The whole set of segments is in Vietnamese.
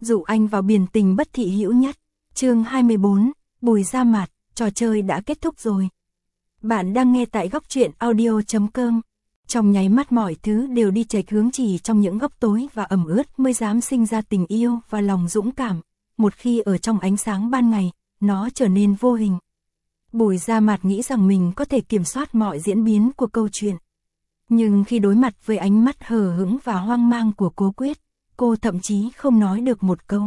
dụ anh vào biển tình bất thị hữu nhất. Chương 24, Bùi Gia Mạt, trò chơi đã kết thúc rồi. Bạn đang nghe tại góc truyện audio.com. Trong nháy mắt mọi thứ đều đi chệch hướng, chỉ trong những góc tối và ẩm ướt mới dám sinh ra tình yêu và lòng dũng cảm. Một khi ở trong ánh sáng ban ngày, nó trở nên vô hình. Bùi Gia Mạt nghĩ rằng mình có thể kiểm soát mọi diễn biến của câu chuyện. Nhưng khi đối mặt với ánh mắt hờ hững và hoang mang của Cố Quyết, cô thậm chí không nói được một câu.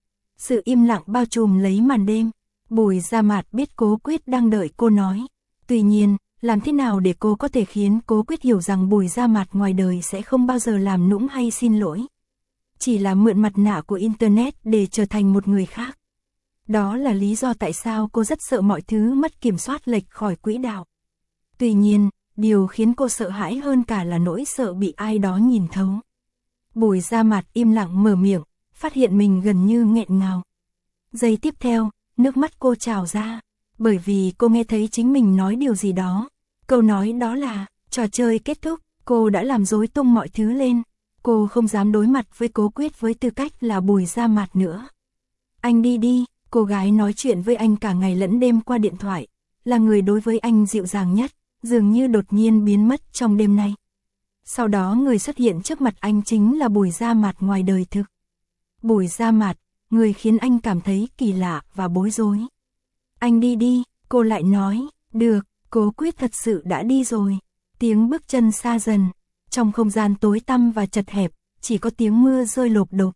Sự im lặng bao trùm lấy màn đêm. Bùi Gia Mạt biết Cố Quyết đang đợi cô nói. Tuy nhiên, làm thế nào để cô có thể khiến Cố Quyết hiểu rằng Bùi Gia Mạt ngoài đời sẽ không bao giờ làm nũng hay xin lỗi. Chỉ là mượn mặt nạ của Internet để trở thành một người khác. Đó là lý do tại sao cô rất sợ mọi thứ mất kiểm soát, lệch khỏi quỹ đạo. Tuy nhiên, điều khiến cô sợ hãi hơn cả là nỗi sợ bị ai đó nhìn thấu. Bùi Gia Mạt im lặng mở miệng, phát hiện mình gần như nghẹn ngào. Giây tiếp theo, nước mắt cô trào ra, bởi vì cô nghe thấy chính mình nói điều gì đó. Câu nói đó là, trò chơi kết thúc, cô đã làm rối tung mọi thứ lên. Cô không dám đối mặt với Cố Quyết với tư cách là Bùi Gia Mạt nữa. Anh đi đi, cô gái nói chuyện với anh cả ngày lẫn đêm qua điện thoại, là người đối với anh dịu dàng nhất, dường như đột nhiên biến mất trong đêm nay. Sau đó người xuất hiện trước mặt anh chính là Bùi Gia Mạt ngoài đời thực. Bùi Gia Mạt, người khiến anh cảm thấy kỳ lạ và bối rối. Anh đi đi, cô lại nói, được, Cố Quyết thật sự đã đi rồi. Tiếng bước chân xa dần, trong không gian tối tăm và chật hẹp, chỉ có tiếng mưa rơi lộp đột.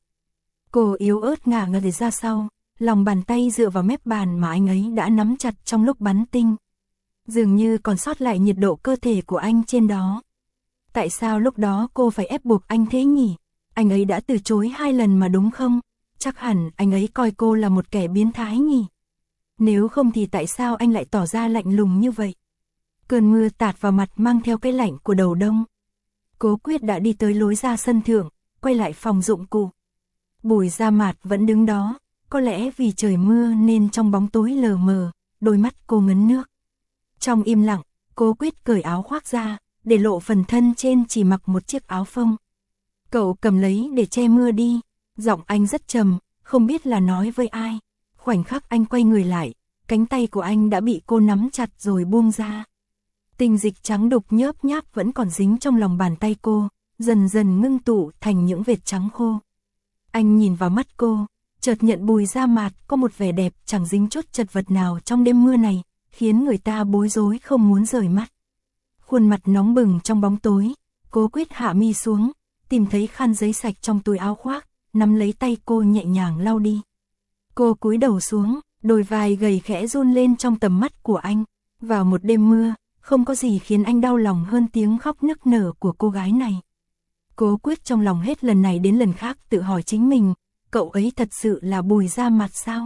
Cô yếu ớt ngả người ra sau, lòng bàn tay dựa vào mép bàn mà anh ấy đã nắm chặt trong lúc bắn tinh. Dường như còn sót lại nhiệt độ cơ thể của anh trên đó. Tại sao lúc đó cô phải ép buộc anh thế nhỉ? Anh ấy đã từ chối 2 lần mà đúng không? Chắc hẳn anh ấy coi cô là một kẻ biến thái nhỉ? Nếu không thì tại sao anh lại tỏ ra lạnh lùng như vậy? Cơn mưa tạt vào mặt mang theo cái lạnh của đầu đông. Cố Quyết đã đi tới lối ra sân thượng, quay lại phòng dụng cụ. Bùi Gia Mạt vẫn đứng đó, có lẽ vì trời mưa nên trong bóng tối lờ mờ, đôi mắt cô ngấn nước. Trong im lặng, Cố Quyết cởi áo khoác ra, để lộ phần thân trên chỉ mặc một chiếc áo phông. Cậu cầm lấy để che mưa đi, giọng anh rất trầm, không biết là nói với ai. Khoảnh khắc anh quay người lại, cánh tay của anh đã bị cô nắm chặt rồi buông ra. Tinh dịch trắng đục nhớp nháp vẫn còn dính trong lòng bàn tay cô, dần dần ngưng tụ thành những vệt trắng khô. Anh nhìn vào mắt cô, chợt nhận Bùi Gia Mạt có một vẻ đẹp chẳng dính chút chật vật nào trong đêm mưa này, khiến người ta bối rối không muốn rời mắt. Khuôn mặt nóng bừng trong bóng tối, Cố Quyết hạ mi xuống, tìm thấy khăn giấy sạch trong túi áo khoác, nắm lấy tay cô nhẹ nhàng lau đi. Cô cúi đầu xuống, đôi vai gầy khẽ run lên trong tầm mắt của anh. Vào một đêm mưa, không có gì khiến anh đau lòng hơn tiếng khóc nức nở của cô gái này. Cố Quyết trong lòng hết lần này đến lần khác tự hỏi chính mình, cậu ấy thật sự là Bùi Gia Mạt sao?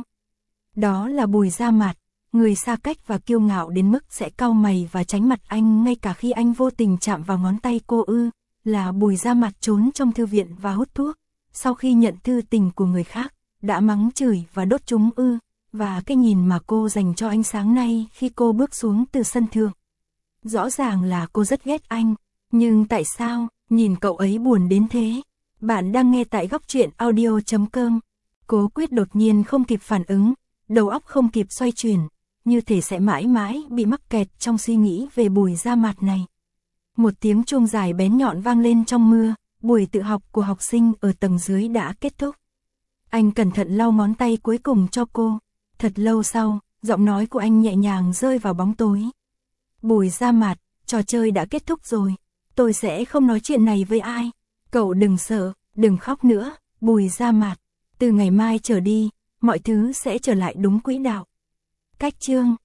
Đó là Bùi Gia Mạt, người xa cách và kiêu ngạo đến mức sẽ cau mày và tránh mặt anh ngay cả khi anh vô tình chạm vào ngón tay cô ư? Là Bùi Gia Mạt trốn trong thư viện và hút thuốc, sau khi nhận thư tình của người khác, đã mắng chửi và đốt chúng ư? Và cái nhìn mà cô dành cho anh sáng nay khi cô bước xuống từ sân thượng. Rõ ràng là cô rất ghét anh, nhưng tại sao nhìn cậu ấy buồn đến thế? Bạn đang nghe tại góc truyện audio.com. Cố Quyết đột nhiên không kịp phản ứng, đầu óc không kịp xoay chuyển, như thể sẽ mãi mãi bị mắc kẹt trong suy nghĩ về Bùi Gia Mạt này. Một tiếng chuông dài bén nhọn vang lên trong mưa, buổi tự học của học sinh ở tầng dưới đã kết thúc. Anh cẩn thận lau ngón tay cuối cùng cho cô. Thật lâu sau, giọng nói của anh nhẹ nhàng rơi vào bóng tối. Bùi Gia Mạt, trò chơi đã kết thúc rồi. Tôi sẽ không nói chuyện này với ai. Cậu đừng sợ, đừng khóc nữa, Bùi Gia Mạt. Từ ngày mai trở đi, mọi thứ sẽ trở lại đúng quỹ đạo. Cách chương